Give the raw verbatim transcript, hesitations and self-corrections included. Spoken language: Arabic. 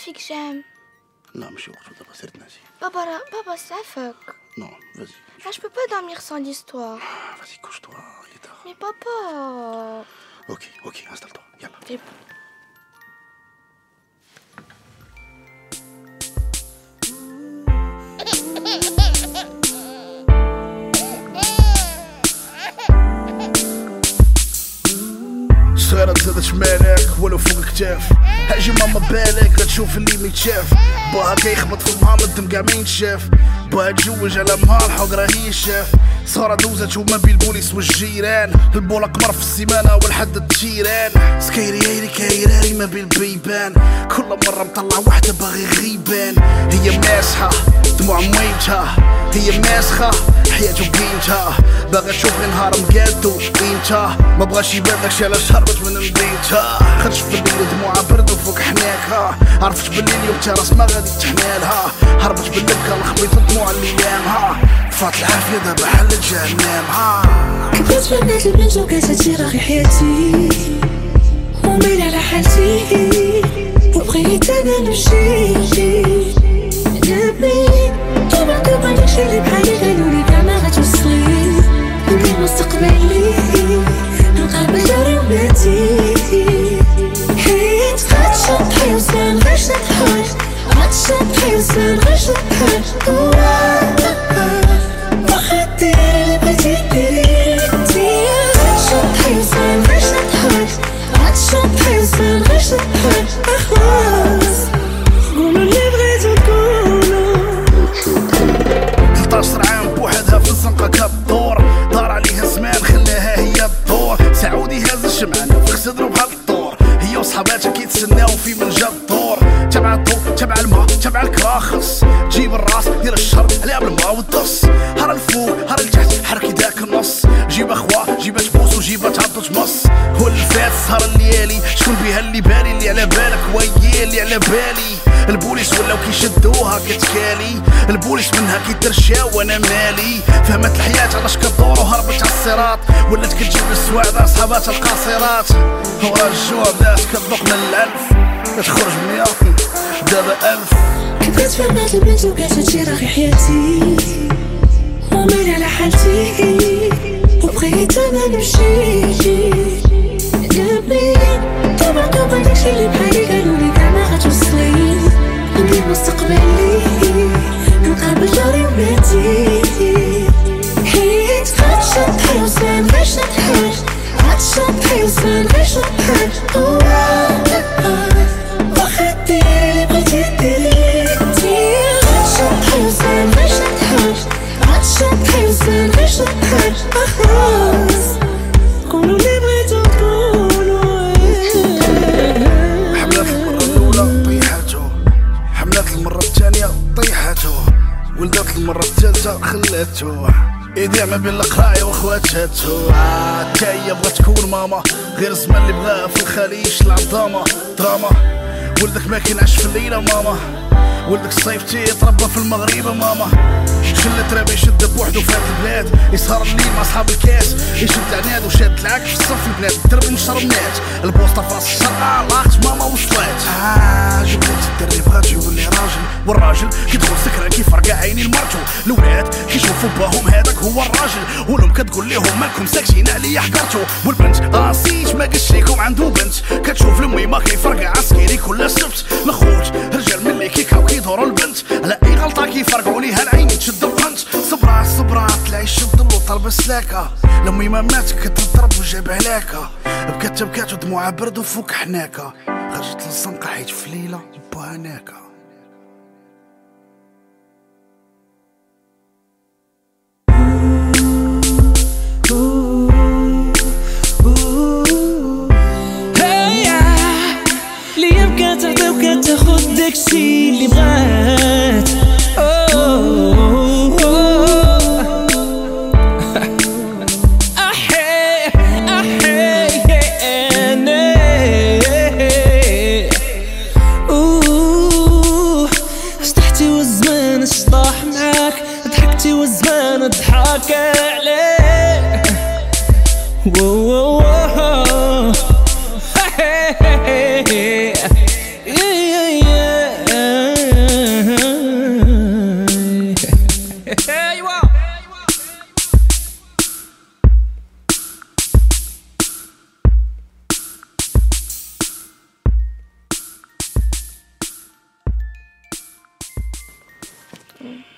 فيك جام. لا ماشي وقت دابا سير تناسي. بابا را بابا سعفك. Non, vas-y. Là, je peux pas dormir sans l'histoire. Ah, vas-y, couche-toi, il est tard. Mais papa. Ok, ok, installe-toi, yalla. C'est bon. صغيرة تزادت مالك ولو فوق كتاف. هاجي ماما بالك غتشوف اللي ميتشاف. باها كيخبط في المهام الدم كاع ما ينشاف. باها تجوج على مهار حق راهي الشاف. صغرى دوزت وما بين البوليس والجيران. البولا قمر في السيمانة والحد التيران. سكيري هيري كايراري ما بين البيبان. كل مرة مطلع وحدة باغي غيبان. هي ماسحة دموع مويتها. هي ماسخة حياته بقيمتها. باغا تشوف نهار مقادو قيمتها. ما بغاش يبانلكش علاش هربت من مدينتها. خرجت في الليل دموعها برد وفوق حناكها. عرفت بالليل يوم تا راس ما غادي تحمالها. هربت باللبكة لخبيت الدموع اللي يامها. فات العافية دابا حلت جهنمها. كنت تمنيت البنت وكاساتي راهي حياتي وميل على حالتي وبغيت انا نمشي نبني طبعا طبعا داكشي اللي بحالي قالولي كاع ما غتوصلي نبني مستقبلي نقابل داري ولادي حيت غتشد حيوسان غير شطحاش غتشد حيوسان غير شطحاش واخا ديري اللي بغيتي ديري انتيا غتشد حيوسان غير شطحاش غتشد حيوسان غير شطحاش اخلاص قولوا اللي بغيتو تقولوا. ثلاطاش عام بوحدها في الزنقة كالدور. دار عليها زمان خلاها هي الدور. سعودي هاز الشمعانة في صدرو بحال الدور. هي وصحاباتها كيتسناو في من جا الدور. تبع الضو تبع الماء تبع الكراخص. جيب الراس دير الشر عليها بالماء والدص. هرا الفوق هرا التحت حركي داك النص. جيب اخوا جيب تبوس وجيب تعضو تمص. هو اللي فات سهر الليالي شكون بيها اللي بالي اللي على بالك ويا اللي على بالي. البوليس ولاو كيشدوها كتكالي. البوليس منها كيترشا وانا مالي. فهمت الحياة علاش كدور وهربت على الصراط. ولات كتجيب السواعد صحاباتها القاصرات. ورا الجوع بدات كتذوق من الالف. تخرج مية دابا ألف. كنت تفنات البنت وكاساتي راهي حياتي وميل على حالتي وبغيت انا نمشي نبني طبعا طبعا داكشي اللي بحالي قالولي كاع ما غتوصلي نبني مستقبلي نقابل داري ولادي حيت غتشد حيوسان غير شطحاش غتشد حيوسان غير شطحاش واخا ديري اللي بغيتي ديري انتيا غتشد حيوسان غير شطحاش غتشد حيوسان غير شطحاش اخلاص قولوا اللي بغيتو تقولوا. حملات المرة الأولى طيحاتو. حملات المرة الثانية طيحاتو. ولدات المرة الثالثة خلاتو. يضيع ما بين القراية وخواتاتو. حتى هي بغات تكون ماما غير الزمان اللي بغاها في الخليج العظامة دراما. ولدك ما كينعش في الليلة ماما. ولدك صيفتي يتربى في المغرب ماما. شلة رابي يشد بوحدو في هاد البلاد. يسهر الليل مع صحاب الكاس. يشد عناد وشاد العاك في الصف البنات. الدرب مشربنات البوسطة في راس الشرع لاقت ماما وصلات. آه جبت الدري بغات يولي راجل. والراجل كيدخل سكران كيفرقع عيني لمرتو. الولاد كيشوفو باهم هذاك هو الراجل. والام كتقول ليهم مالكم ساكتين عليا حكرتو. والبنت راسيت ما قلتش ليكم عنده بنت. كتشوف الميمة كيفرقع عسكري كل سبت. الخوت رجال ملي كيكاو كيدورو البنت. على اي غلطة كيفرقعو ليها العين تشد القنت. صبرات صبرات تلاقي يشد له طلب السلاكة. لما ما مات كتضرب وجاب هلاكة. بكات بكات ودموعها برد وفوق حناكة. خرجت للزنقة حيت في ليلة بوها هناكا. ليا بكات تعطي وكات تاخد داكشي اللي بغات. والزمان ضحك عليه. مم.